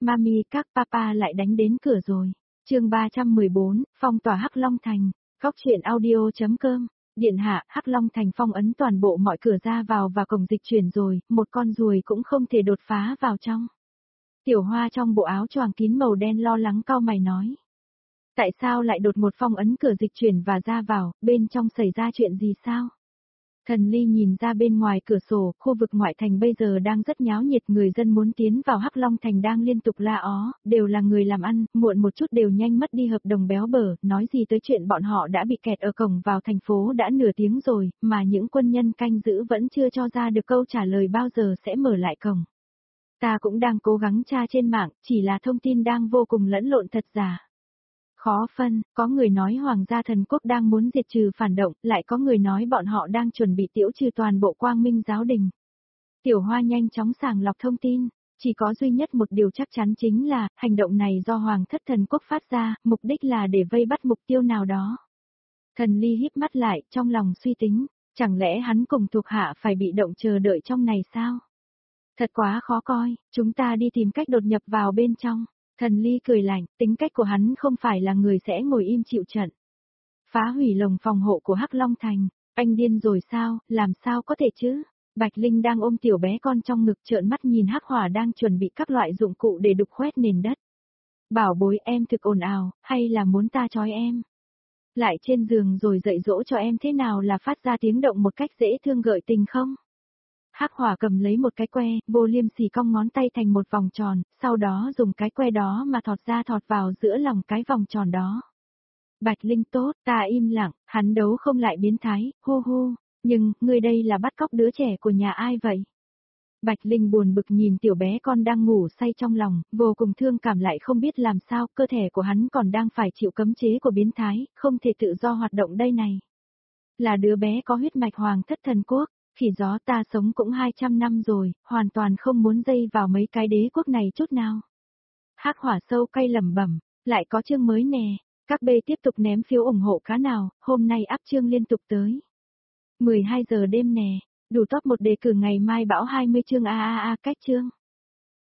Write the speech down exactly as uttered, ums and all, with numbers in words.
Mami các papa lại đánh đến cửa rồi. Chương ba trăm mười bốn, phong tỏa Hắc Long Thành. Góc truyện audio.com. Điện hạ, Hắc Long Thành phong ấn toàn bộ mọi cửa ra vào và cổng dịch chuyển rồi, một con ruồi cũng không thể đột phá vào trong. Tiểu Hoa trong bộ áo choàng kín màu đen lo lắng cau mày nói. Tại sao lại đột một phong ấn cửa dịch chuyển và ra vào, bên trong xảy ra chuyện gì sao? Thần Ly nhìn ra bên ngoài cửa sổ, khu vực ngoại thành bây giờ đang rất nháo nhiệt, người dân muốn tiến vào Hắc Long Thành đang liên tục la ó, đều là người làm ăn, muộn một chút đều nhanh mất đi hợp đồng béo bở, nói gì tới chuyện bọn họ đã bị kẹt ở cổng vào thành phố đã nửa tiếng rồi, mà những quân nhân canh giữ vẫn chưa cho ra được câu trả lời bao giờ sẽ mở lại cổng. Ta cũng đang cố gắng tra trên mạng, chỉ là thông tin đang vô cùng lẫn lộn thật giả. Khó phân, có người nói Hoàng gia thần quốc đang muốn diệt trừ phản động, lại có người nói bọn họ đang chuẩn bị tiễu trừ toàn bộ Quang Minh giáo đình. Tiểu Hoa nhanh chóng sàng lọc thông tin, chỉ có duy nhất một điều chắc chắn chính là, hành động này do Hoàng thất thần quốc phát ra, mục đích là để vây bắt mục tiêu nào đó. Thần Ly híp mắt lại, trong lòng suy tính, chẳng lẽ hắn cùng thuộc hạ phải bị động chờ đợi trong này sao? Thật quá khó coi, chúng ta đi tìm cách đột nhập vào bên trong. Thần Ly cười lạnh, tính cách của hắn không phải là người sẽ ngồi im chịu trận. Phá hủy lồng phòng hộ của Hắc Long Thành, anh điên rồi sao, làm sao có thể chứ? Bạch Linh đang ôm tiểu bé con trong ngực trợn mắt nhìn Hắc Hỏa đang chuẩn bị các loại dụng cụ để đục khoét nền đất. Bảo bối em thực ồn ào, hay là muốn ta trói em? Lại trên giường rồi dạy dỗ cho em thế nào là phát ra tiếng động một cách dễ thương gợi tình không? Hắc Hỏa cầm lấy một cái que, vô liêm sỉ cong ngón tay thành một vòng tròn, sau đó dùng cái que đó mà thọt ra thọt vào giữa lòng cái vòng tròn đó. Bạch Linh tốt, ta im lặng, hắn đấu không lại biến thái, hu hu, nhưng, ngươi đây là bắt cóc đứa trẻ của nhà ai vậy? Bạch Linh buồn bực nhìn tiểu bé con đang ngủ say trong lòng, vô cùng thương cảm lại không biết làm sao, cơ thể của hắn còn đang phải chịu cấm chế của biến thái, không thể tự do hoạt động đây này. Là đứa bé có huyết mạch Hoàng thất thần quốc. Khỉ gió, ta sống cũng hai trăm năm rồi, hoàn toàn không muốn dây vào mấy cái đế quốc này chút nào. Hắc Hỏa sâu cay lẩm bẩm, lại có chương mới nè, các bê tiếp tục ném phiếu ủng hộ cá nào, hôm nay áp chương liên tục tới. mười hai giờ đêm nè, đủ top một đề cử ngày mai bão hai mươi chương a a a cách chương.